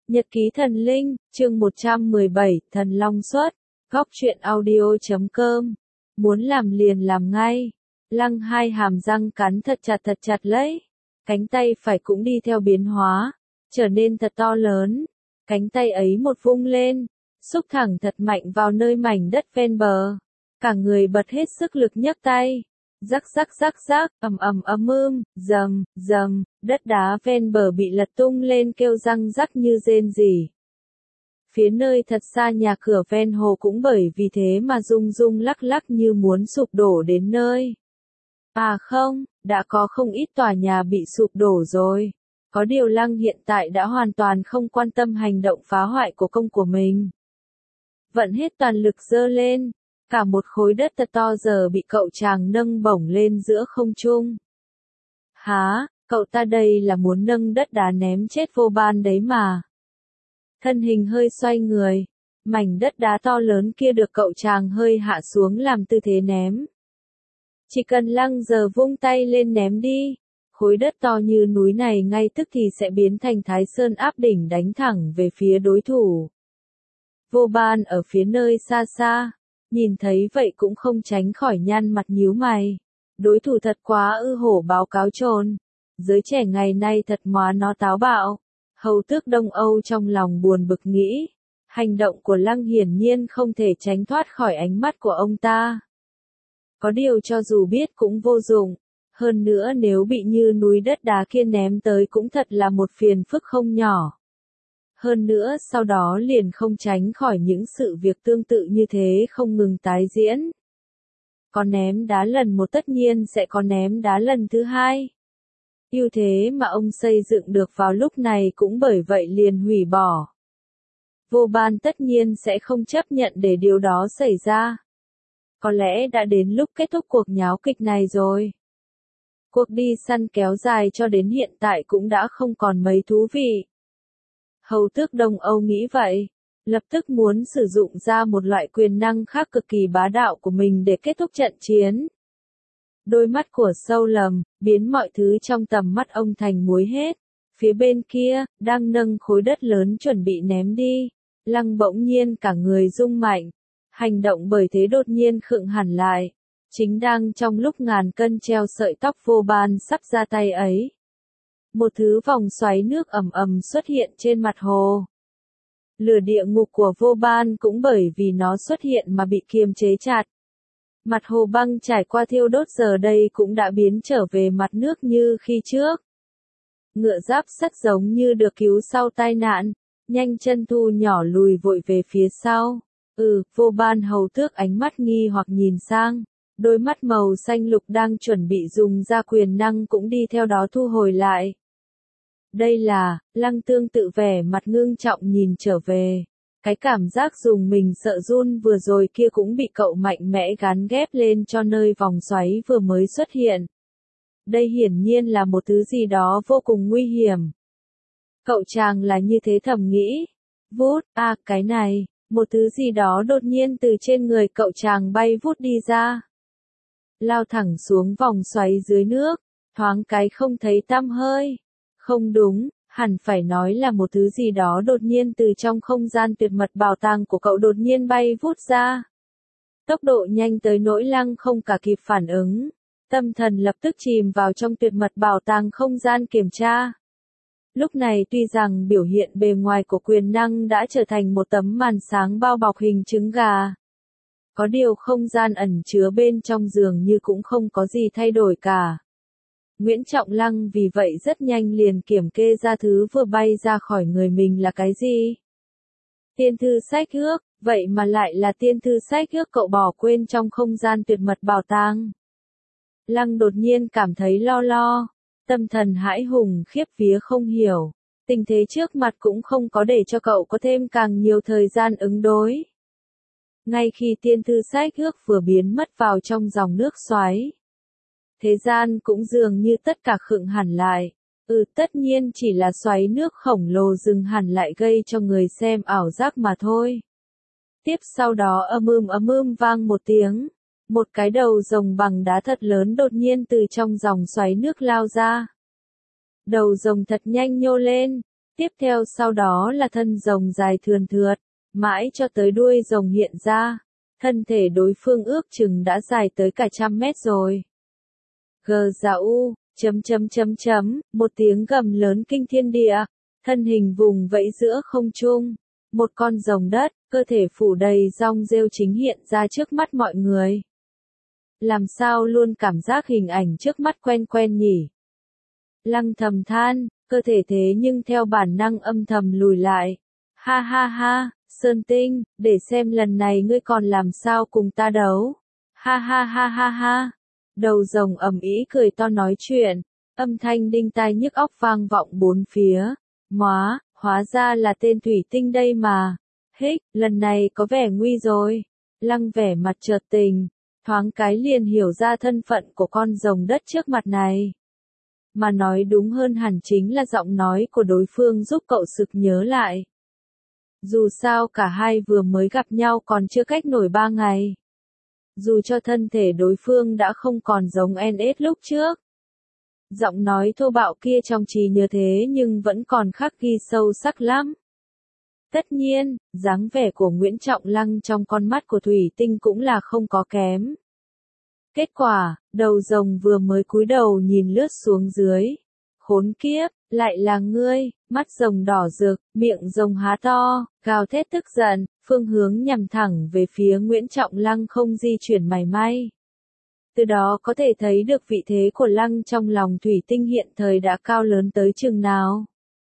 Nhật ký thần linh, chương 117, Thần Long xuất, góc truyện audio.com. Muốn làm liền làm ngay. Lăng hai hàm răng cắn thật chặt lấy. Cánh tay phải cũng đi theo biến hóa, trở nên thật to lớn. Cánh tay ấy một vung lên, xúc thẳng thật mạnh vào nơi mảnh đất ven bờ. Cả người bật hết sức lực nhấc tay. Rắc, dầm, đất đá ven bờ bị lật tung lên kêu răng rắc như rên rỉ. Phía nơi thật xa nhà cửa ven hồ cũng bởi vì thế mà rung rung lắc lắc như muốn sụp đổ đến nơi. À không, đã có không ít tòa nhà bị sụp đổ rồi. Có điều Lăng hiện tại đã hoàn toàn không quan tâm hành động phá hoại của công của mình. Vận hết toàn lực giơ lên. Cả một khối đất thật to giờ bị cậu chàng nâng bổng lên giữa không trung. Hả, cậu ta đây là muốn nâng đất đá ném chết Vô Ban đấy mà. Thân hình hơi xoay người, mảnh đất đá to lớn kia được cậu chàng hơi hạ xuống làm tư thế ném. Chỉ cần Lăng giờ vung tay lên ném đi, khối đất to như núi này ngay tức thì sẽ biến thành Thái Sơn áp đỉnh đánh thẳng về phía đối thủ. Vô Ban ở phía nơi xa xa. Nhìn thấy vậy cũng không tránh khỏi nhăn mặt nhíu mày. Đối thủ thật quá ư, hổ báo cáo trồn. Giới trẻ ngày nay thật má nó táo bạo. Hầu tước Đông Âu trong lòng buồn bực nghĩ. Hành động của Lăng hiển nhiên không thể tránh thoát khỏi ánh mắt của ông ta. Có điều cho dù biết cũng vô dụng. Hơn nữa nếu bị như núi đất đá kia ném tới cũng thật là một phiền phức không nhỏ. Hơn nữa sau đó liền không tránh khỏi những sự việc tương tự như thế không ngừng tái diễn. Có ném đá lần một tất nhiên sẽ có ném đá lần thứ hai. Ưu thế mà ông xây dựng được vào lúc này cũng bởi vậy liền hủy bỏ. Vô Ban tất nhiên sẽ không chấp nhận để điều đó xảy ra. Có lẽ đã đến lúc kết thúc cuộc nháo kịch này rồi. Cuộc đi săn kéo dài cho đến hiện tại cũng đã không còn mấy thú vị. Hầu tước Đông Âu nghĩ vậy, lập tức muốn sử dụng ra một loại quyền năng khác cực kỳ bá đạo của mình để kết thúc trận chiến. Đôi mắt của Sâu Lầm, biến mọi thứ trong tầm mắt ông thành muối hết. Phía bên kia, đang nâng khối đất lớn chuẩn bị ném đi. Lăng bỗng nhiên cả người rung mạnh. Hành động bởi thế đột nhiên khựng hẳn lại. Chính đang trong lúc ngàn cân treo sợi tóc Vô Ban sắp ra tay ấy. Một thứ vòng xoáy nước ầm ầm xuất hiện trên mặt hồ. Lửa địa ngục của Vô Ban cũng bởi vì nó xuất hiện mà bị kiềm chế chặt. Mặt hồ băng trải qua thiêu đốt giờ đây cũng đã biến trở về mặt nước như khi trước. Ngựa giáp sắt giống như được cứu sau tai nạn, nhanh chân thu nhỏ lùi vội về phía sau. Vô Ban hầu tước ánh mắt nghi hoặc nhìn sang. Đôi mắt màu xanh lục đang chuẩn bị dùng ra quyền năng cũng đi theo đó thu hồi lại. Đây là, Lăng tương tự vẻ mặt ngưng trọng nhìn trở về. Cái cảm giác dùng mình sợ run vừa rồi kia cũng bị cậu mạnh mẽ gắn ghép lên cho nơi vòng xoáy vừa mới xuất hiện. Đây hiển nhiên là một thứ gì đó vô cùng nguy hiểm. Cậu chàng là như thế thầm nghĩ. Vút, cái này, một thứ gì đó đột nhiên từ trên người cậu chàng bay vút đi ra. Lao thẳng xuống vòng xoáy dưới nước, thoáng cái không thấy tăm hơi. Không đúng, hẳn phải nói là một thứ gì đó đột nhiên từ trong không gian tuyệt mật bảo tàng của cậu đột nhiên bay vút ra. Tốc độ nhanh tới nỗi Lăng không cả kịp phản ứng. Tâm thần lập tức chìm vào trong tuyệt mật bảo tàng không gian kiểm tra. Lúc này tuy rằng biểu hiện bề ngoài của quyền năng đã trở thành một tấm màn sáng bao bọc hình trứng gà. Có điều không gian ẩn chứa bên trong dường như cũng không có gì thay đổi cả. Nguyễn Trọng Lăng vì vậy rất nhanh liền kiểm kê ra thứ vừa bay ra khỏi người mình là cái gì. Tiên thư sách ước, vậy mà lại là tiên thư sách ước cậu bỏ quên trong không gian tuyệt mật bảo tàng. Lăng đột nhiên cảm thấy lo, tâm thần hãi hùng khiếp vía không hiểu. Tình thế trước mặt cũng không có để cho cậu có thêm càng nhiều thời gian ứng đối. Ngay khi tiên thư sách ước vừa biến mất vào trong dòng nước xoáy. Thế gian cũng dường như tất cả khựng hẳn lại. Tất nhiên chỉ là xoáy nước khổng lồ dừng hẳn lại gây cho người xem ảo giác mà thôi. Tiếp sau đó ầm ưm vang một tiếng. Một cái đầu rồng bằng đá thật lớn đột nhiên từ trong dòng xoáy nước lao ra. Đầu rồng thật nhanh nhô lên. Tiếp theo sau đó là thân rồng dài thườn thượt, mãi cho tới đuôi rồng hiện ra. Thân thể đối phương ước chừng đã dài tới cả 100 mét rồi. Gờ dạ u, một tiếng gầm lớn kinh thiên địa, thân hình vùng vẫy giữa không trung. Một con rồng đất, cơ thể phủ đầy rong rêu chính hiện ra trước mắt mọi người. Làm sao luôn cảm giác hình ảnh trước mắt quen quen nhỉ? Lăng thầm than, cơ thể thế nhưng theo bản năng âm thầm lùi lại. Ha ha ha, Sơn Tinh, để xem lần này ngươi còn làm sao cùng ta đấu. Ha ha ha ha ha. Đầu rồng ầm ĩ cười to nói chuyện, âm thanh đinh tai nhức óc vang vọng bốn phía. Hóa ra là tên Thủy Tinh đây mà. Hích, lần này có vẻ nguy rồi. Lăng vẻ mặt chợt tình, thoáng cái liền hiểu ra thân phận của con rồng đất trước mặt này. Mà nói đúng hơn hẳn chính là giọng nói của đối phương giúp cậu sực nhớ lại. Dù sao cả hai vừa mới gặp nhau còn chưa cách nổi 3 ngày. Dù cho thân thể đối phương đã không còn giống NS lúc trước. Giọng nói thô bạo kia trong trí nhớ thế nhưng vẫn còn khắc ghi sâu sắc lắm. Tất nhiên, dáng vẻ của Nguyễn Trọng Lăng trong con mắt của Thủy Tinh cũng là không có kém. Kết quả, đầu rồng vừa mới cúi đầu nhìn lướt xuống dưới. Khốn kiếp, lại là ngươi, mắt rồng đỏ rực, miệng rồng há to, gào thét tức giận, phương hướng nhằm thẳng về phía Nguyễn Trọng Lăng không di chuyển mảy may. Từ đó có thể thấy được vị thế của Lăng trong lòng Thủy Tinh hiện thời đã cao lớn tới chừng nào.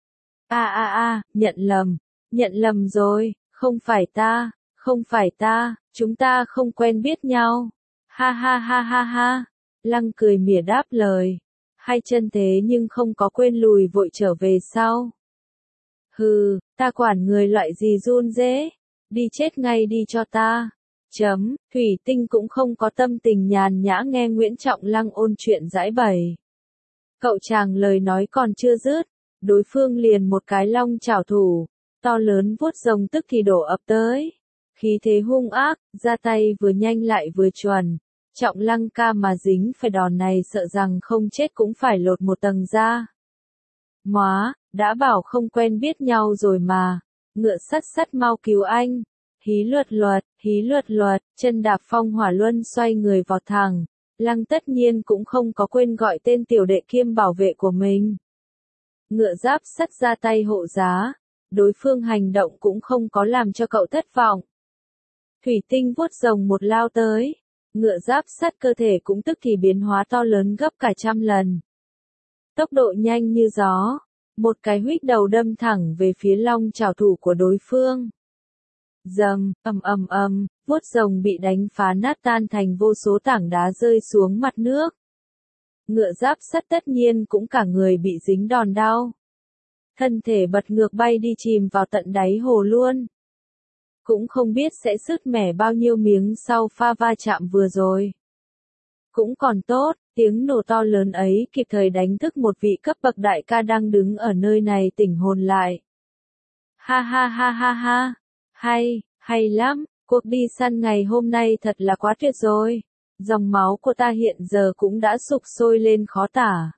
Nhận lầm rồi, không phải ta, chúng ta không quen biết nhau. Ha ha ha ha ha, Lăng cười mỉa đáp lời. Hai chân thế nhưng không có quên lùi vội trở về sau. Hừ, ta quản người loại gì run rế, đi chết ngay đi cho ta. Thủy Tinh cũng không có tâm tình nhàn nhã nghe Nguyễn Trọng Lăng ôn chuyện giãi bày. Cậu chàng lời nói còn chưa dứt, đối phương liền một cái long chảo thủ, to lớn vuốt rồng tức thì đổ ập tới. Khí thế hung ác, ra tay vừa nhanh lại vừa chuẩn. Trọng Lăng ca mà dính phải đòn này sợ rằng không chết cũng phải lột một tầng da. Đã bảo không quen biết nhau rồi mà. Ngựa sắt mau cứu anh. Hí luật, chân đạp phong hỏa luân xoay người vọt thẳng. Lăng tất nhiên cũng không có quên gọi tên tiểu đệ kiêm bảo vệ của mình. Ngựa giáp sắt ra tay hộ giá. Đối phương hành động cũng không có làm cho cậu thất vọng. Thủy Tinh vuốt rồng một lao tới. Ngựa giáp sắt cơ thể cũng tức thì biến hóa to lớn gấp cả 100 lần. Tốc độ nhanh như gió, một cái huých đầu đâm thẳng về phía long chảo thủ của đối phương. Dầm, vuốt rồng bị đánh phá nát tan thành vô số tảng đá rơi xuống mặt nước. Ngựa giáp sắt tất nhiên cũng cả người bị dính đòn đau. Thân thể bật ngược bay đi chìm vào tận đáy hồ luôn. Cũng không biết sẽ sứt mẻ bao nhiêu miếng sau pha va chạm vừa rồi. Cũng còn tốt, tiếng nổ to lớn ấy kịp thời đánh thức một vị cấp bậc đại ca đang đứng ở nơi này tỉnh hồn lại. Ha ha ha ha ha, hay lắm, cuộc đi săn ngày hôm nay thật là quá tuyệt rồi. Dòng máu của ta hiện giờ cũng đã sục sôi lên khó tả.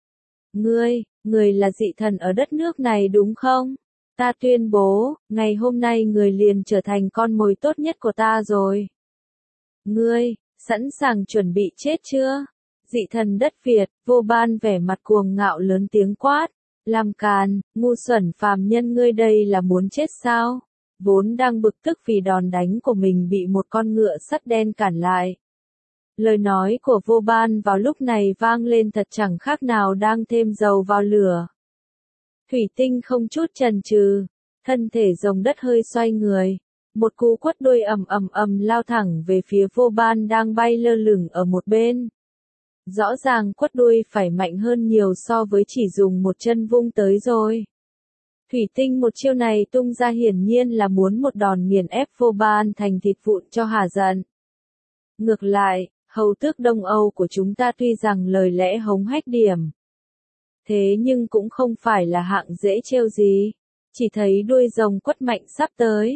Người là dị thần ở đất nước này đúng không? Ta tuyên bố, ngày hôm nay người liền trở thành con mồi tốt nhất của ta rồi. Ngươi, sẵn sàng chuẩn bị chết chưa? Dị thần đất Việt, Vô Ban vẻ mặt cuồng ngạo lớn tiếng quát. Làm càn, ngu xuẩn phàm nhân ngươi đây là muốn chết sao? Vốn đang bực tức vì đòn đánh của mình bị một con ngựa sắt đen cản lại. Lời nói của Vô Ban vào lúc này vang lên thật chẳng khác nào đang thêm dầu vào lửa. Thủy Tinh không chút chần chừ, thân thể rồng đất hơi xoay người, một cú quất đuôi ầm lao thẳng về phía Vô Ban đang bay lơ lửng ở một bên. Rõ ràng quất đuôi phải mạnh hơn nhiều so với chỉ dùng một chân vung tới rồi. Thủy Tinh một chiêu này tung ra hiển nhiên là muốn một đòn nghiền ép Vô Ban thành thịt vụn cho hả giận. Ngược lại, hầu tước Đông Âu của chúng ta tuy rằng lời lẽ hống hách điểm. Thế nhưng cũng không phải là hạng dễ trêu gì. Chỉ thấy đuôi rồng quất mạnh sắp tới.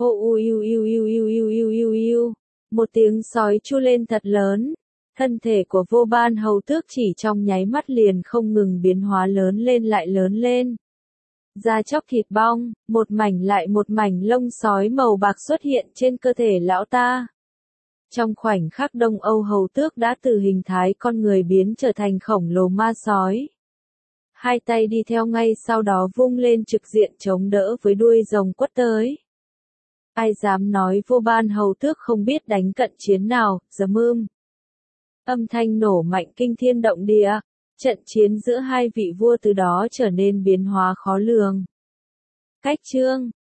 Một tiếng sói chu lên thật lớn. Thân thể của Vô Ban hầu tước chỉ trong nháy mắt liền không ngừng biến hóa lớn lên lại lớn lên. Da chóc thịt bong, một mảnh lại một mảnh lông sói màu bạc xuất hiện trên cơ thể lão ta. Trong khoảnh khắc Đông Âu hầu tước đã từ hình thái con người biến trở thành khổng lồ ma sói. Hai tay đi theo ngay sau đó vung lên trực diện chống đỡ với đuôi rồng quất tới. Ai dám nói vô ban hầu tước không biết đánh cận chiến nào, giấm âm thanh nổ mạnh kinh thiên động địa. Trận chiến giữa hai vị vua từ đó trở nên biến hóa khó lường. Cách chương